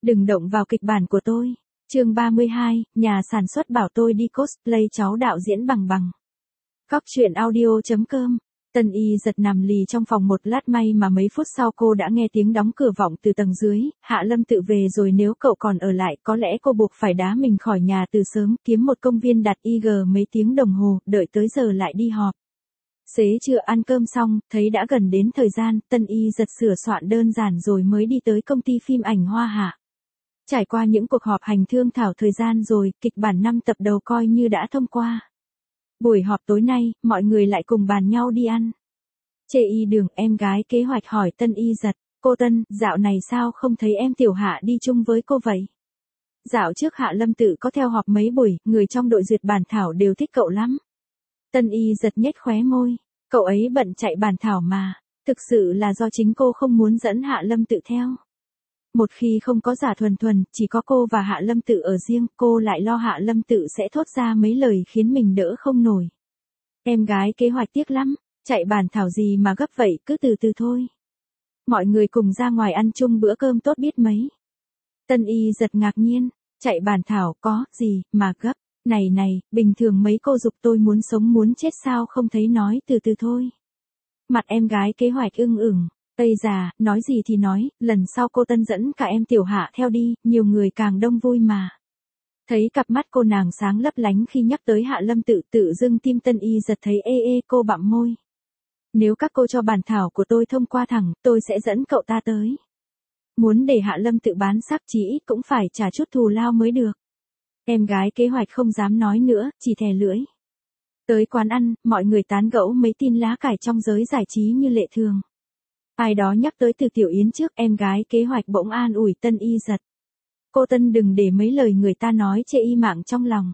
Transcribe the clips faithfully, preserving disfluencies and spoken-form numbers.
Đừng động vào kịch bản của tôi. Chương ba mươi hai, nhà sản xuất bảo tôi đi cosplay cháu đạo diễn Bằng Bằng. Cóc truyện audio chấm com. Tân Y giật nằm lì trong phòng một lát, may mà mấy phút sau cô đã nghe tiếng đóng cửa vọng từ tầng dưới. Hạ Lâm tự về rồi, nếu cậu còn ở lại có lẽ cô buộc phải đá mình khỏi nhà từ sớm, kiếm một công viên đặt i giê mấy tiếng đồng hồ, đợi tới giờ lại đi họp. Xế trưa ăn cơm xong, thấy đã gần đến thời gian, Tân Y giật sửa soạn đơn giản rồi mới đi tới công ty phim ảnh Hoa Hạ. Trải qua những cuộc họp hành thương thảo thời gian rồi, kịch bản năm tập đầu coi như đã thông qua. Buổi họp tối nay, mọi người lại cùng bàn nhau đi ăn. Chê Y Đường, em gái kế hoạch hỏi Tân Y giật, cô Tân, dạo này sao không thấy em Tiểu Hạ đi chung với cô vậy? Dạo trước Hạ Lâm tự có theo họp mấy buổi, người trong đội duyệt bản thảo đều thích cậu lắm. Tân Y giật nhếch khóe môi, cậu ấy bận chạy bản thảo mà, thực sự là do chính cô không muốn dẫn Hạ Lâm tự theo. Một khi không có Giả Thuần Thuần, chỉ có cô và Hạ Lâm tự ở riêng, cô lại lo Hạ Lâm tự sẽ thốt ra mấy lời khiến mình đỡ không nổi. Em gái kế hoạch tiếc lắm, chạy bản thảo gì mà gấp vậy, cứ từ từ thôi. Mọi người cùng ra ngoài ăn chung bữa cơm tốt biết mấy. Tân Y giật ngạc nhiên, chạy bản thảo có gì mà gấp, này này, bình thường mấy cô giục tôi muốn sống muốn chết sao không thấy nói từ từ thôi. Mặt em gái kế hoạch ưng ửng. Tây già, nói gì thì nói, lần sau cô Tân dẫn cả em Tiểu Hạ theo đi, nhiều người càng đông vui mà. Thấy cặp mắt cô nàng sáng lấp lánh khi nhắc tới Hạ Lâm tự, tự dưng tim Tân Y giật thấy ê ê, cô bặm môi. Nếu các cô cho bản thảo của tôi thông qua thẳng, tôi sẽ dẫn cậu ta tới. Muốn để Hạ Lâm tự bán sắc chí ít cũng phải trả chút thù lao mới được. Em gái kế hoạch không dám nói nữa, chỉ thè lưỡi. Tới quán ăn, mọi người tán gẫu mấy tin lá cải trong giới giải trí như lệ thường. Ai đó nhắc tới Từ Tiểu Yến trước, em gái kế hoạch bỗng an ủi Tân Y giật. Cô Tân đừng để mấy lời người ta nói chê y mạng trong lòng.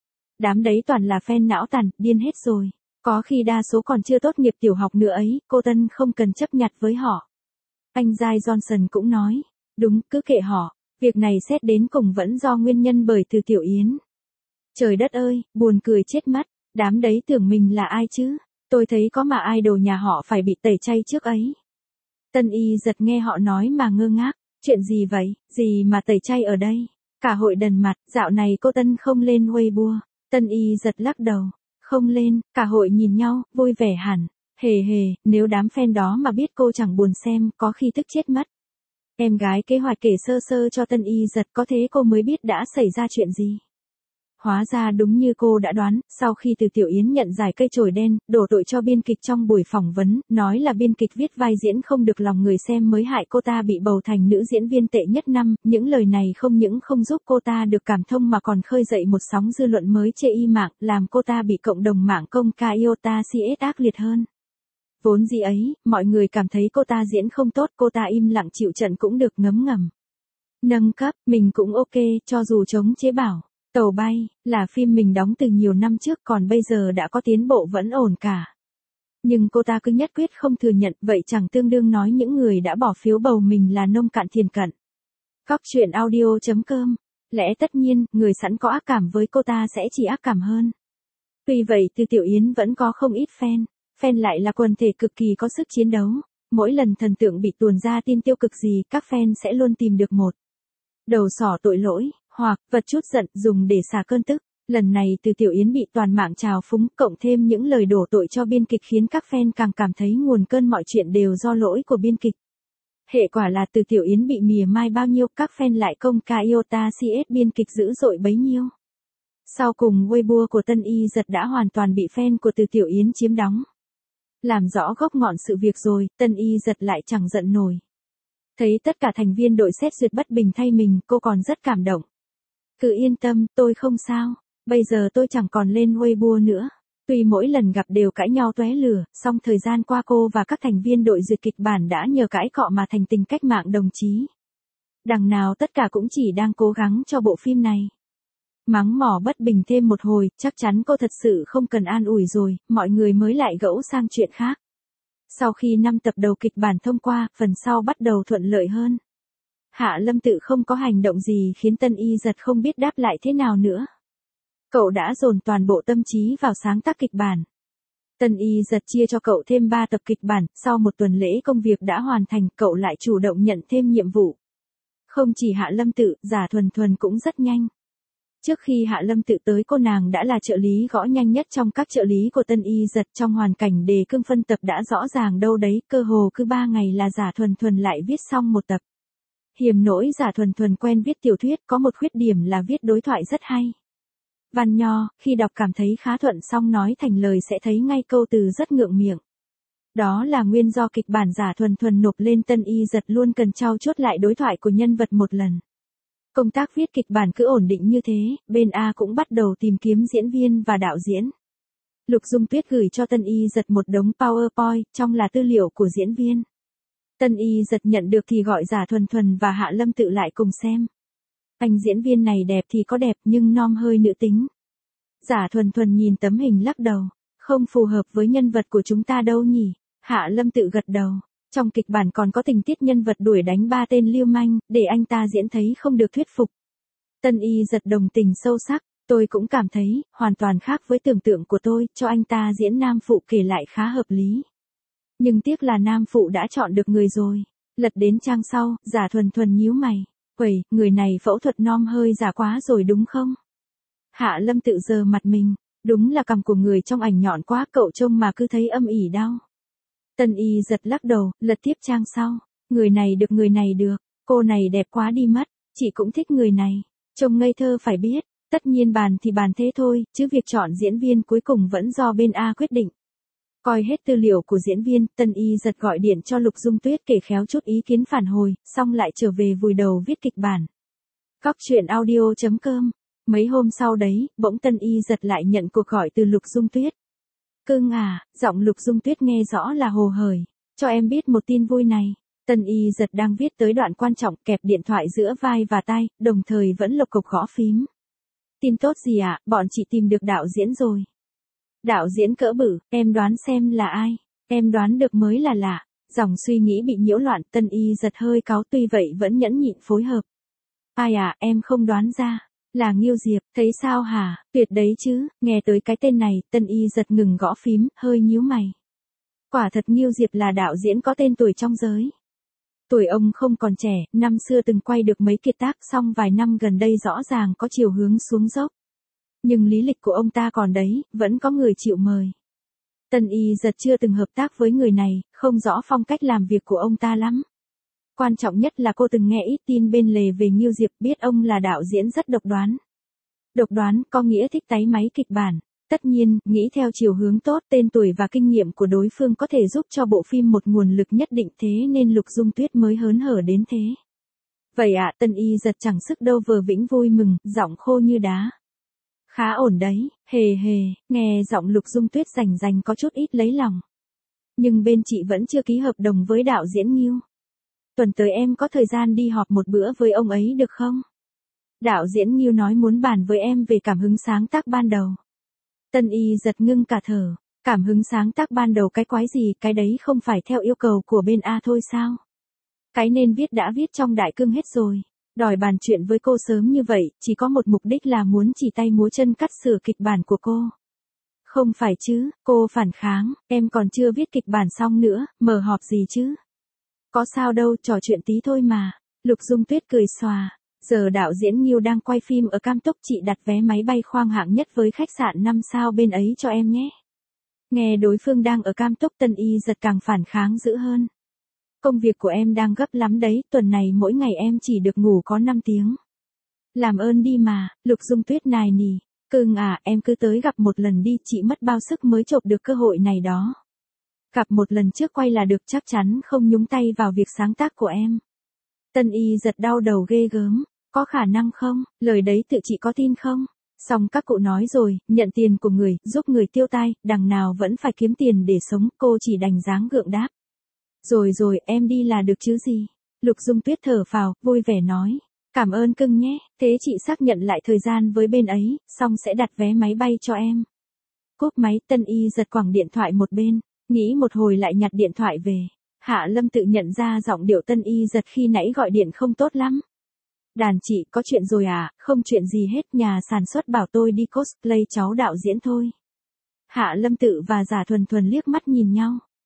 Đám đấy toàn là fan não tàn, điên hết rồi. Có khi đa số còn chưa tốt nghiệp tiểu học nữa ấy, cô Tân không cần chấp nhặt với họ. Anh Giai Johnson cũng nói, đúng, cứ kệ họ, việc này xét đến cùng vẫn do nguyên nhân bởi Từ Tiểu Yến. Trời đất ơi, buồn cười chết mất, đám đấy tưởng mình là ai chứ, tôi thấy có mà idol nhà họ phải bị tẩy chay trước ấy. Tân Y giật nghe họ nói mà ngơ ngác, chuyện gì vậy, gì mà tẩy chay ở đây, cả hội đần mặt, dạo này cô Tân không lên Weibo. Tân Y giật lắc đầu, không lên, cả hội nhìn nhau, vui vẻ hẳn, hề hề, nếu đám fan đó mà biết cô chẳng buồn xem, có khi tức chết mất. Em gái kế hoạch kể sơ sơ cho Tân Y giật, có thế cô mới biết đã xảy ra chuyện gì. Hóa ra đúng như cô đã đoán, sau khi Từ Tiểu Yến nhận giải cây chổi đen, đổ tội cho biên kịch trong buổi phỏng vấn, nói là biên kịch viết vai diễn không được lòng người xem mới hại cô ta bị bầu thành nữ diễn viên tệ nhất năm, những lời này không những không giúp cô ta được cảm thông mà còn khơi dậy một sóng dư luận mới chê y mạng, làm cô ta bị cộng đồng mạng công ca iota cs ác liệt hơn. Vốn gì ấy, mọi người cảm thấy cô ta diễn không tốt, cô ta im lặng chịu trận cũng được, ngấm ngầm. Nâng cấp, mình cũng ok, cho dù chống chế bảo. Tàu bay, là phim mình đóng từ nhiều năm trước còn bây giờ đã có tiến bộ vẫn ổn cả. Nhưng cô ta cứ nhất quyết không thừa nhận, vậy chẳng tương đương nói những người đã bỏ phiếu bầu mình là nông cạn thiền cận. Cóc truyện audio chấm com. Lẽ tất nhiên, người sẵn có ác cảm với cô ta sẽ chỉ ác cảm hơn. Tuy vậy Từ Tiểu Yến vẫn có không ít fan. Fan lại là quần thể cực kỳ có sức chiến đấu. Mỗi lần thần tượng bị tuồn ra tin tiêu cực gì, các fan sẽ luôn tìm được một đầu sỏ tội lỗi, hoặc vật chút giận dùng để xả cơn tức. Lần này Từ Tiểu Yến bị toàn mạng trào phúng, cộng thêm những lời đổ tội cho biên kịch khiến các fan càng cảm thấy nguồn cơn mọi chuyện đều do lỗi của biên kịch. Hệ quả là Từ Tiểu Yến bị mỉa mai bao nhiêu, các fan lại công ca iota cs biên kịch dữ dội bấy nhiêu. Sau cùng Weibo của Tân Y giật đã hoàn toàn bị fan của Từ Tiểu Yến chiếm đóng. Làm rõ gốc ngọn sự việc rồi, Tân Y giật lại chẳng giận nổi. Thấy tất cả thành viên đội xét duyệt bất bình thay mình, cô còn rất cảm động. Cứ yên tâm, tôi không sao, bây giờ tôi chẳng còn lên Weibo nữa. Tuy mỗi lần gặp đều cãi nhau tóe lửa, song thời gian qua cô và các thành viên đội duyệt kịch bản đã nhờ cãi cọ mà thành tình cách mạng đồng chí. Đằng nào tất cả cũng chỉ đang cố gắng cho bộ phim này. Mắng mỏ bất bình thêm một hồi, chắc chắn cô thật sự không cần an ủi rồi, mọi người mới lại gẫu sang chuyện khác. Sau khi năm tập đầu kịch bản thông qua, phần sau bắt đầu thuận lợi hơn. Hạ Lâm tự không có hành động gì khiến Tân Y giật không biết đáp lại thế nào nữa. Cậu đã dồn toàn bộ tâm trí vào sáng tác kịch bản. Tân Y giật chia cho cậu thêm ba tập kịch bản, sau một tuần lễ công việc đã hoàn thành, cậu lại chủ động nhận thêm nhiệm vụ. Không chỉ Hạ Lâm Tự, Giả Thuần Thuần cũng rất nhanh. Trước khi Hạ Lâm Tự tới cô nàng đã là trợ lý gõ nhanh nhất trong các trợ lý của Tân Y Dật, trong hoàn cảnh đề cương phân tập đã rõ ràng đâu đấy, cơ hồ cứ ba ngày là Giả Thuần Thuần lại viết xong một tập. Hiểm nỗi Giả Thuần Thuần quen viết tiểu thuyết, có một khuyết điểm là viết đối thoại rất hay. Văn nho, khi đọc cảm thấy khá thuận, xong nói thành lời sẽ thấy ngay câu từ rất ngượng miệng. Đó là nguyên do kịch bản Giả Thuần Thuần nộp lên Tân Y Dật luôn cần trau chuốt lại đối thoại của nhân vật một lần. Công tác viết kịch bản cứ ổn định như thế, bên A cũng bắt đầu tìm kiếm diễn viên và đạo diễn. Lục Dung Tuyết gửi cho Tân Y Dật một đống PowerPoint, trong là tư liệu của diễn viên. Tân Y Dật nhận được thì gọi Giả Thuần Thuần và Hạ Lâm Tự lại cùng xem. Anh diễn viên này đẹp thì có đẹp nhưng nom hơi nữ tính. Giả Thuần Thuần nhìn tấm hình lắc đầu, không phù hợp với nhân vật của chúng ta đâu nhỉ. Hạ Lâm Tự gật đầu. Trong kịch bản còn có tình tiết nhân vật đuổi đánh ba tên lưu manh, để anh ta diễn thấy không được thuyết phục. Tân Y Dật đồng tình sâu sắc, tôi cũng cảm thấy, hoàn toàn khác với tưởng tượng của tôi, cho anh ta diễn nam phụ kể lại khá hợp lý. Nhưng tiếc là nam phụ đã chọn được người rồi. Lật đến trang sau, Giả Thuần Thuần nhíu mày. Uầy, người này phẫu thuật nom hơi giả quá rồi đúng không? Hạ Lâm Tự giơ mặt mình, đúng là cằm của người trong ảnh nhọn quá, cậu trông mà cứ thấy âm ỉ đau. Tân Y Dật lắc đầu, lật tiếp trang sau. Người này được người này được, cô này đẹp quá đi mất, chị cũng thích người này. Trông ngây thơ phải biết, tất nhiên bàn thì bàn thế thôi, chứ việc chọn diễn viên cuối cùng vẫn do bên A quyết định. Coi hết tư liệu của diễn viên, Tân Y Dật gọi điện cho Lục Dung Tuyết kể khéo chút ý kiến phản hồi, xong lại trở về vùi đầu viết kịch bản. Cóc truyện audio chấm com. Mấy hôm sau đấy, bỗng Tân Y Dật lại nhận cuộc gọi từ Lục Dung Tuyết. Cưng à, giọng Lục Dung Tuyết nghe rõ là hồ hởi. Cho em biết một tin vui này. Tân Y Dật đang viết tới đoạn quan trọng, kẹp điện thoại giữa vai và tai, đồng thời vẫn lộc cộc gõ phím. Tin tốt gì ạ, à? Bọn chị tìm được đạo diễn rồi. Đạo diễn cỡ bự, em đoán xem là ai. Em đoán được mới là lạ. Dòng suy nghĩ bị nhiễu loạn, Tân Y Dật hơi cáu, tuy vậy vẫn nhẫn nhịn phối hợp. Ai à, em không đoán ra. Là Nghiêu Diệp, thấy sao hả, tuyệt đấy chứ. Nghe tới cái tên này, Tân Y Dật ngừng gõ phím, hơi nhíu mày. Quả thật Nghiêu Diệp là đạo diễn có tên tuổi trong giới. Tuổi ông không còn trẻ, năm xưa từng quay được mấy kiệt tác, xong vài năm gần đây rõ ràng có chiều hướng xuống dốc. Nhưng lý lịch của ông ta còn đấy, vẫn có người chịu mời. Tân Y Dật chưa từng hợp tác với người này, không rõ phong cách làm việc của ông ta lắm. Quan trọng nhất là cô từng nghe ít tin bên lề về Nghiêu Diệp, biết ông là đạo diễn rất độc đoán. Độc đoán có nghĩa thích táy máy kịch bản. Tất nhiên, nghĩ theo chiều hướng tốt, tên tuổi và kinh nghiệm của đối phương có thể giúp cho bộ phim một nguồn lực nhất định, thế nên Lục Dung Tuyết mới hớn hở đến thế. Vậy ạ, à, Tân Y Dật chẳng sức đâu vờ vĩnh vui mừng, giọng khô như đá. Khá ổn đấy, hề hề, nghe giọng Lục Dung Tuyết rành rành có chút ít lấy lòng. Nhưng bên chị vẫn chưa ký hợp đồng với đạo diễn Nghiêu. Tuần tới em có thời gian đi họp một bữa với ông ấy được không? Đạo diễn Nghiêu nói muốn bàn với em về cảm hứng sáng tác ban đầu. Tân Y Dật ngưng cả thở. Cảm hứng sáng tác ban đầu cái quái gì, cái đấy không phải theo yêu cầu của bên A thôi sao? Cái nên viết đã viết trong đại cương hết rồi. Đòi bàn chuyện với cô sớm như vậy, chỉ có một mục đích là muốn chỉ tay múa chân cắt sửa kịch bản của cô. Không phải chứ, cô phản kháng, em còn chưa viết kịch bản xong nữa, mở họp gì chứ? Có sao đâu, trò chuyện tí thôi mà. Lục Dung Tuyết cười xòa. Giờ đạo diễn Nghiêu đang quay phim ở Cam Túc, chị đặt vé máy bay khoang hạng nhất với khách sạn năm sao bên ấy cho em nhé. Nghe đối phương đang ở Cam Túc, Tân Y Dật càng phản kháng dữ hơn. Công việc của em đang gấp lắm đấy, tuần này mỗi ngày em chỉ được ngủ có năm tiếng. Làm ơn đi mà, Lục Dung Tuyết nài nỉ. Cưng à, em cứ tới gặp một lần đi, chị mất bao sức mới chộp được cơ hội này đó. Gặp một lần trước quay là được, chắc chắn không nhúng tay vào việc sáng tác của em. Tân Y Dật đau đầu ghê gớm. Có khả năng không, lời đấy tự chị có tin không? Xong các cụ nói rồi, nhận tiền của người, giúp người tiêu tai, đằng nào vẫn phải kiếm tiền để sống, cô chỉ đành dáng gượng đáp. Rồi rồi, em đi là được chứ gì? Lục Dung Tuyết thở phào, vui vẻ nói. Cảm ơn cưng nhé, thế chị xác nhận lại thời gian với bên ấy, xong sẽ đặt vé máy bay cho em. Cúp máy, Tân Y Dật quẳng điện thoại một bên, nghĩ một hồi lại nhặt điện thoại về. Hạ Lâm tự nhận ra giọng điệu Tân Y Dật khi nãy gọi điện không tốt lắm. Đàn chị, có chuyện rồi à, không chuyện gì hết, nhà sản xuất bảo tôi đi cosplay cháu đạo diễn thôi. Hạ Lâm Tự và Giả Thuần Thuần liếc mắt nhìn nhau.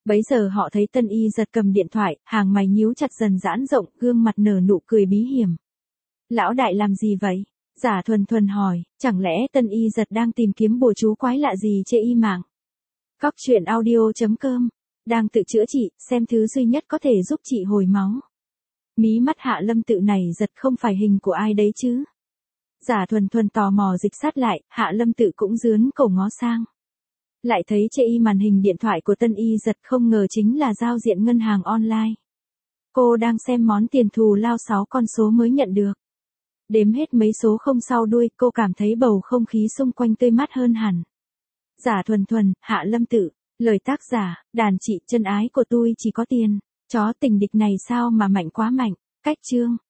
Bấy giờ họ thấy Tân Y Giật cầm điện thoại, hàng mày nhíu chặt dần giãn rộng, gương mặt nở nụ cười bí hiểm. Lão đại làm gì vậy? Giả Thuần Thuần hỏi, chẳng lẽ Tân Y Giật đang tìm kiếm bùa chú quái lạ gì trên y mạng? Cóc truyện audio chấm com, đang tự chữa trị, xem thứ duy nhất có thể giúp chị hồi máu. Mí mắt Hạ Lâm Tự này giật, không phải hình của ai đấy chứ? Giả Thuần Thuần tò mò dịch sát lại, Hạ Lâm Tự cũng dướn cổ ngó sang. Lại thấy trên y màn hình điện thoại của Tân Y Giật, không ngờ chính là giao diện ngân hàng online. Cô đang xem món tiền thù lao sáu con số mới nhận được. Đếm hết mấy số không sau đuôi, cô cảm thấy bầu không khí xung quanh tươi mát hơn hẳn. Giả Thuần Thuần, Hạ Lâm Tự, lời tác giả, đàn chị chân ái của tôi chỉ có tiền. Chó tình địch này sao mà mạnh quá mạnh. Cách chương.